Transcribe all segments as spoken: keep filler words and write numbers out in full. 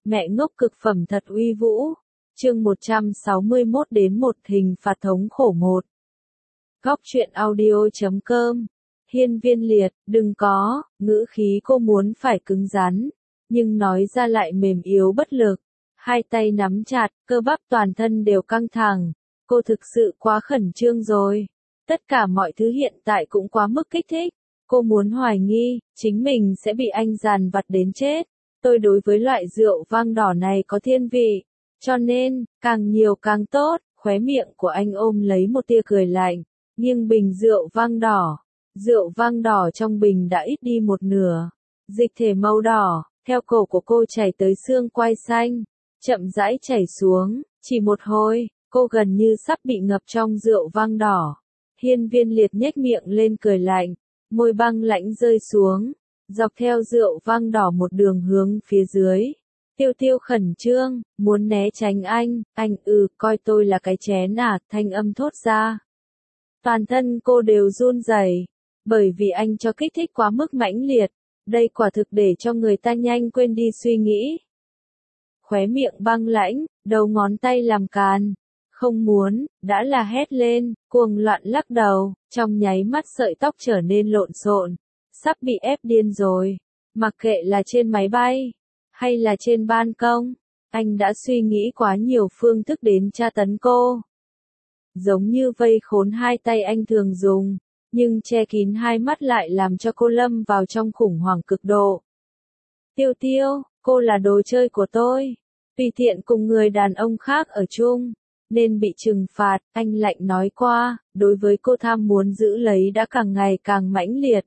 Mẹ ngốc cực phẩm thật uy vũ. Chương một trăm sáu mươi mốt đến một hình phạt thống khổ một. Góc truyện audio chấm com. Hiên Viên Liệt, đừng có, ngữ khí cô muốn phải cứng rắn, nhưng nói ra lại mềm yếu bất lực. Hai tay nắm chặt, cơ bắp toàn thân đều căng thẳng. Cô thực sự quá khẩn trương rồi. Tất cả mọi thứ hiện tại cũng quá mức kích thích. Cô muốn hoài nghi, chính mình sẽ bị anh dằn vặt đến chết. Tôi đối với loại rượu vang đỏ này có thiên vị. Cho nên, càng nhiều càng tốt. Khóe miệng của anh ôm lấy một tia cười lạnh. Nghiêng bình rượu vang đỏ. Rượu vang đỏ trong bình đã ít đi một nửa. Dịch thể màu đỏ, theo cổ của cô chảy tới xương quai xanh. Chậm rãi chảy xuống, chỉ một hồi, cô gần như sắp bị ngập trong rượu vang đỏ. Hiên Viên Liệt nhếch miệng lên cười lạnh, môi băng lãnh rơi xuống, dọc theo rượu vang đỏ một đường hướng phía dưới. Tiêu Tiêu khẩn trương, muốn né tránh anh, anh ừ, coi tôi là cái chén à, thanh âm thốt ra. Toàn thân cô đều run rẩy, bởi vì anh cho kích thích quá mức mãnh liệt, đây quả thực để cho người ta nhanh quên đi suy nghĩ. Khóe miệng băng lãnh, đầu ngón tay làm càn. Không muốn, đã là hét lên, cuồng loạn lắc đầu, trong nháy mắt sợi tóc trở nên lộn xộn, sắp bị ép điên rồi. Mặc kệ là trên máy bay, hay là trên ban công, anh đã suy nghĩ quá nhiều phương thức đến tra tấn cô. Giống như vây khốn hai tay anh thường dùng, nhưng che kín hai mắt lại làm cho cô lâm vào trong khủng hoảng cực độ. Tiêu Tiêu, cô là đồ chơi của tôi, tùy tiện cùng người đàn ông khác ở chung, nên bị trừng phạt, anh lạnh nói qua, đối với cô tham muốn giữ lấy đã càng ngày càng mãnh liệt.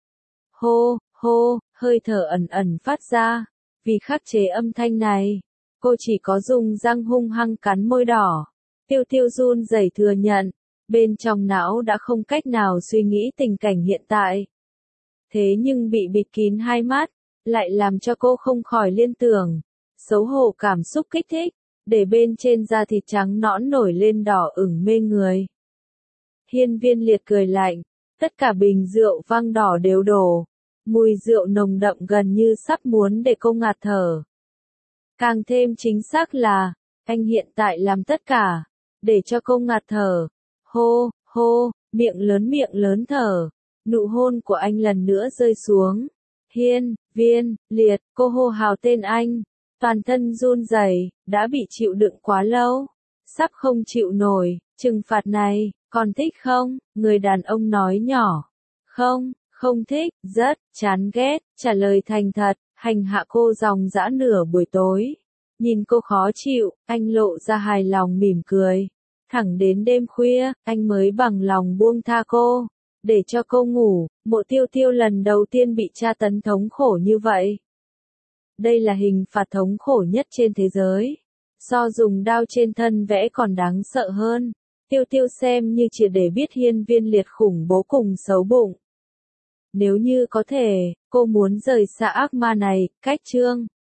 Hô, hô, hơi thở ẩn ẩn phát ra, vì khắc chế âm thanh này, cô chỉ có dùng răng hung hăng cắn môi đỏ. Tiêu Tiêu run rẩy thừa nhận, bên trong não đã không cách nào suy nghĩ tình cảnh hiện tại. Thế nhưng bị bịt kín hai mắt, lại làm cho cô không khỏi liên tưởng, xấu hổ cảm xúc kích thích, để bên trên da thịt trắng nõn nổi lên đỏ ửng mê người. Hiên Viên Liệt cười lạnh, tất cả bình rượu vang đỏ đều đổ, mùi rượu nồng đậm gần như sắp muốn để cô ngạt thở. Càng thêm chính xác là, anh hiện tại làm tất cả, để cho cô ngạt thở. Hô, hô, miệng lớn miệng lớn thở, nụ hôn của anh lần nữa rơi xuống. Hiên Viên Liệt, cô hô hào tên anh, toàn thân run rẩy, đã bị chịu đựng quá lâu, sắp không chịu nổi, trừng phạt này, còn thích không? Người đàn ông nói nhỏ. Không, không thích, rất, chán ghét, trả lời thành thật, hành hạ cô dòng dã nửa buổi tối. Nhìn cô khó chịu, anh lộ ra hài lòng mỉm cười. Thẳng đến đêm khuya, anh mới bằng lòng buông tha cô, để cho cô ngủ. Mộ Tiêu Tiêu lần đầu tiên bị tra tấn thống khổ như vậy. Đây là hình phạt thống khổ nhất trên thế giới. So dùng đao trên thân vẽ còn đáng sợ hơn. Tiêu Tiêu xem như chỉ để biết Hiên Viên Liệt khủng bố cùng xấu bụng. Nếu như có thể, cô muốn rời xa ác ma này, cách chương.